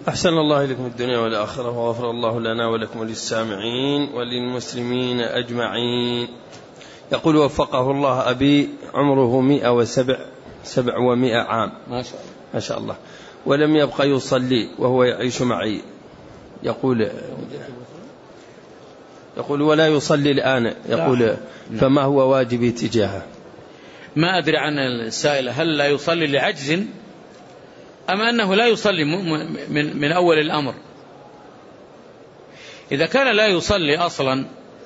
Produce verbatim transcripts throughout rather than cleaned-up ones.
أحسن الله إليكم الدنيا والآخرة، وغفر الله لنا ولكم وللسامعين وللمسلمين أجمعين. يقول وفقه الله أبي عمره مئة وسبع سبع ومئة عام ما شاء الله ما شاء الله، ولم يبقى يصلي وهو يعيش معي. يقول يقول ولا يصلي الآن. يقول فما هو واجبي تجاهه؟ ما أدري عن السائل، هل لا يصلي لعجز أم أنه لا يصلي من, من أول الأمر؟ إذا كان لا يصلي أصلا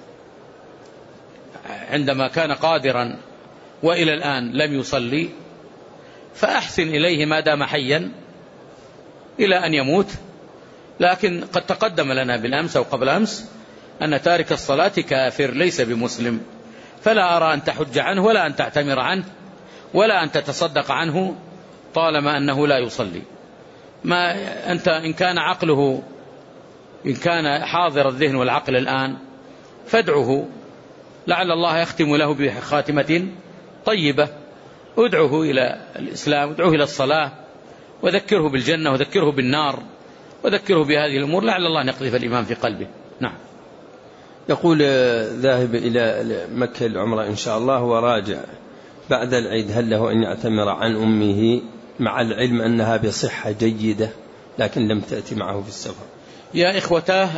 عندما كان قادرا وإلى الآن لم يصلي، فأحسن إليه ما دام حيا إلى أن يموت. لكن قد تقدم لنا بالأمس أو قبل أمس أن تارك الصلاة كافر ليس بمسلم، فلا أرى أن تحج عنه ولا أن تعتمر عنه ولا أن تتصدق عنه طالما أنه لا يصلي. ما أنت إن كان عقله إن كان حاضر الذهن والعقل الآن فادعه، لعل الله يختم له بخاتمة طيبة. ادعه إلى الإسلام، ادعه إلى الصلاة، وذكره بالجنة وذكره بالنار وذكره بهذه الأمور، لعل الله يقذف الإيمان في قلبه. نعم. يقول ذاهب إلى مكة العمرة إن شاء الله وراجع بعد العيد، هل له أن يعتمر عن أمه مع العلم أنها بصحة جيدة لكن لم تأتي معه في السفر؟ يا إخوتاه،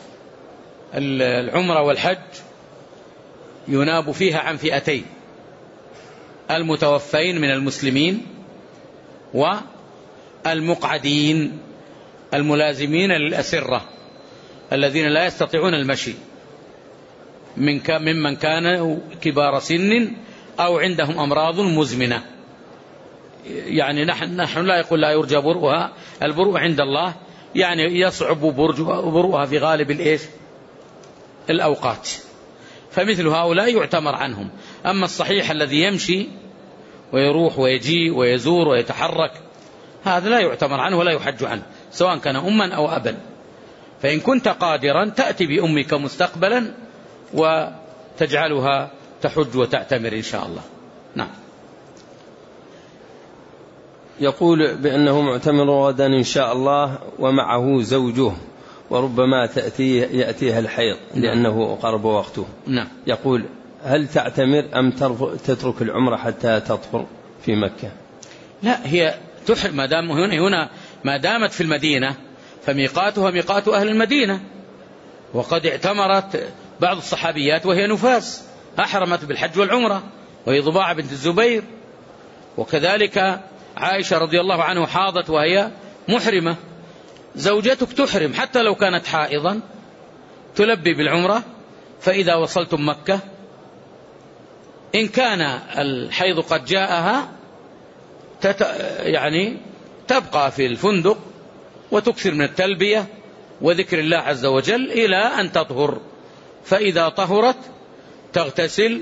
العمرة والحج يناب فيها عن فئتين: المتوفين من المسلمين والمقعدين الملازمين للأسرة الذين لا يستطيعون المشي، من ممن كانوا كبار سن أو عندهم أمراض مزمنة. يعني نحن, نحن لا يقول لا يرجى برؤها، البرؤ عند الله، يعني يصعب برؤها في غالب الإيش الأوقات، فمثل هؤلاء يعتمر عنهم. أما الصحيح الذي يمشي ويروح ويجي ويزور ويتحرك، هذا لا يعتمر عنه ولا يحج عنه سواء كان أما أو أبا. فإن كنت قادرا تأتي بأمك مستقبلا وتجعلها تحج وتعتمر إن شاء الله. نعم. يقول بأنه معتمر غدا إن شاء الله ومعه زوجه، وربما تأتيه يأتيها الحيض لأنه قرب وقته. نعم. يقول هل تعتمر أم تترك العمرة حتى تطهر في مكة؟ لا، هي تحرم ما دام هنا, هنا ما دامت في المدينة فميقاتها ميقات أهل المدينة. وقد اعتمرت بعض الصحابيات وهي نفاس، أحرمت بالحج والعمرة، وهي ضباعة بنت الزبير. وكذلك عائشة رضي الله عنها حاضت وهي محرمة. زوجتك تحرم حتى لو كانت حائضا، تلبي بالعمرة، فإذا وصلتم مكة إن كان الحيض قد جاءها تت... يعني تبقى في الفندق وتكثر من التلبية وذكر الله عز وجل إلى أن تطهر، فإذا طهرت تغتسل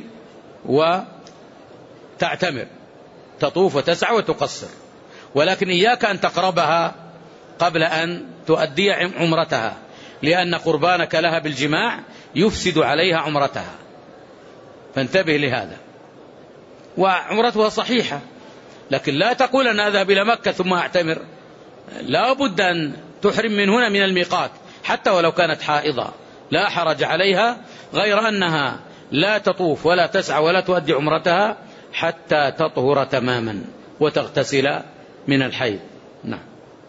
وتعتمر، تطوف وتسعى وتقصر. ولكن إياك أن تقربها قبل أن تؤدي عمرتها، لأن قربانك لها بالجماع يفسد عليها عمرتها، فانتبه لهذا. وعمرتها صحيحة، لكن لا تقول أن أذهب إلى مكة ثم أعتمر، لا بد أن تحرم من هنا من الميقات حتى ولو كانت حائضة، لا حرج عليها، غير أنها لا تطوف ولا تسعى ولا تؤدي عمرتها حتى تطهر تماما وتغتسل من الحيض. نعم.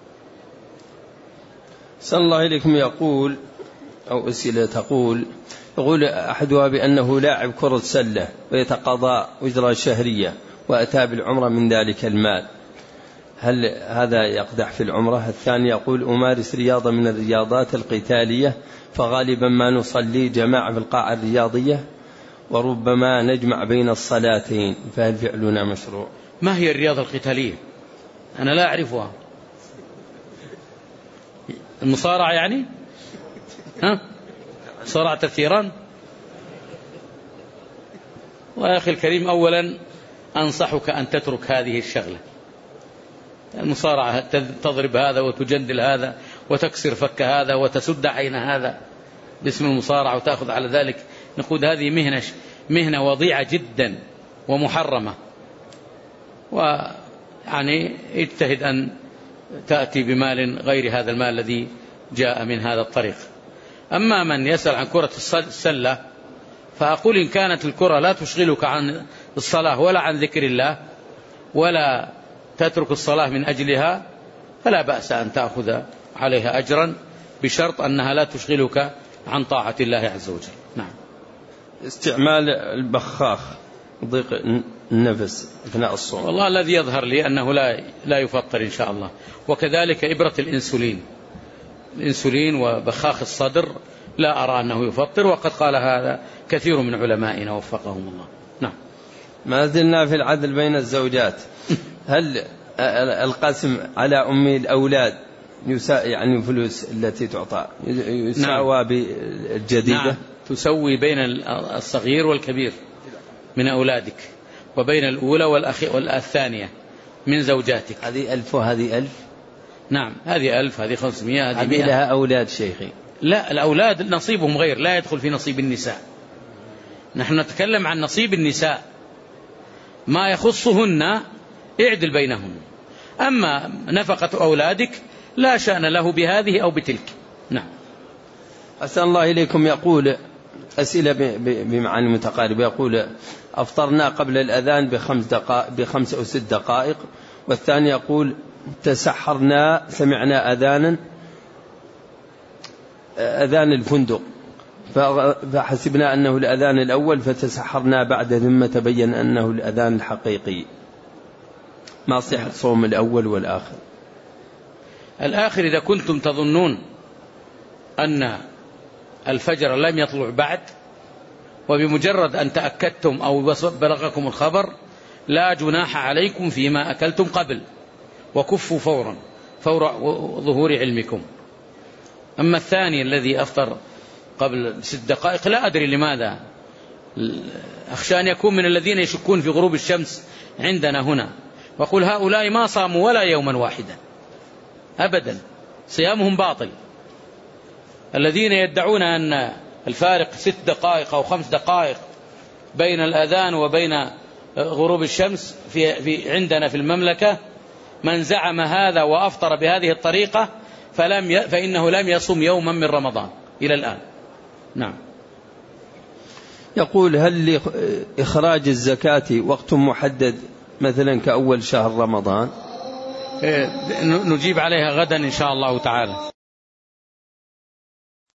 صلى الله إليكم. يقول أو أسئلة تقول يقول أحدها بأنه لاعب كرة سلة ويتقاضى أجرة شهرية وأتى بالعمرة من ذلك المال، هل هذا يقدح في العمرة؟ الثاني يقول أمارس رياضة من الرياضات القتالية، فغالبا ما نصلي جماعة في القاعة الرياضية وربما نجمع بين الصلاتين، فهل فعلنا مشروع؟ ما هي الرياضة القتالية؟ أنا لا أعرفها. المصارعة يعني؟ ها؟ صراعة الثيران؟ ويا أخي الكريم، أولا أنصحك أن تترك هذه الشغلة، المصارعة تضرب هذا وتجندل هذا وتكسر فك هذا وتسد عين هذا باسم المصارعة وتأخذ على ذلك نقود. هذه مهنة مهنة وضيعة جدا ومحرمة، ويعني اجتهد أن تأتي بمال غير هذا المال الذي جاء من هذا الطريق. أما من يسأل عن كرة السلة فأقول إن كانت الكرة لا تشغلك عن الصلاة ولا عن ذكر الله ولا تترك الصلاة من أجلها فلا بأس أن تأخذ عليها أجرا بشرط أنها لا تشغلك عن طاعة الله عز وجل. نعم. استعمال البخاخ ضيق النفس أثناء الصوم. والله الذي يظهر لي أنه لا لا يفطر إن شاء الله. وكذلك إبرة الإنسولين الإنسولين وبخاخ الصدر لا أرى أنه يفطر، وقد قال هذا كثير من علمائنا وفقهم الله. نعم. ما زلنا في العدل بين الزوجات. هل القسم على أم الأولاد يعني فلوس التي تعطى يساوى نعم. بالجديدة؟ نعم. تسوي بين الصغير والكبير من أولادك وبين الأولى والثانية من زوجاتك. هذه ألف وهذه ألف. نعم هذه ألف هذه خمسمائة هذه مئة. لها أولاد شيخي؟ لا، الأولاد نصيبهم غير، لا يدخل في نصيب النساء. نحن نتكلم عن نصيب النساء، ما يخصهن اعدل بينهن. أما نفقة أولادك لا شأن له بهذه أو بتلك. نعم. أسأل الله إليكم. يقول أسئلة بمعاني متقاربة. يقول أفطرنا قبل الأذان بخمس دقائق بخمس أو ست دقائق، والثاني يقول تسحرنا سمعنا أذانا أذان الفندق فحسبنا أنه الأذان الأول فتسحرنا بعد ثم تبين أنه الأذان الحقيقي. ما صحة صوم الأول والآخر؟ الآخر إذا كنتم تظنون أن الفجر لم يطلع بعد وبمجرد أن تأكدتم أو بلغكم الخبر لا جناح عليكم فيما أكلتم قبل، وكفوا فورا فور ظهور علمكم. أما الثاني الذي أفطر قبل ست دقائق لا أدري لماذا، أخشى أن يكون من الذين يشكون في غروب الشمس عندنا هنا، وقل هؤلاء ما صاموا ولا يوما واحدا أبدا، صيامهم باطل. الذين يدعون أن الفارق ست دقائق أو خمس دقائق بين الأذان وبين غروب الشمس في, في عندنا في المملكة، من زعم هذا وأفطر بهذه الطريقة فلم ي... فإنه لم يصم يوما من رمضان إلى الآن. نعم. يقول هل لإخراج الزكاة وقت محدد مثلا كأول شهر رمضان؟ نجيب عليها غدا إن شاء الله تعالى.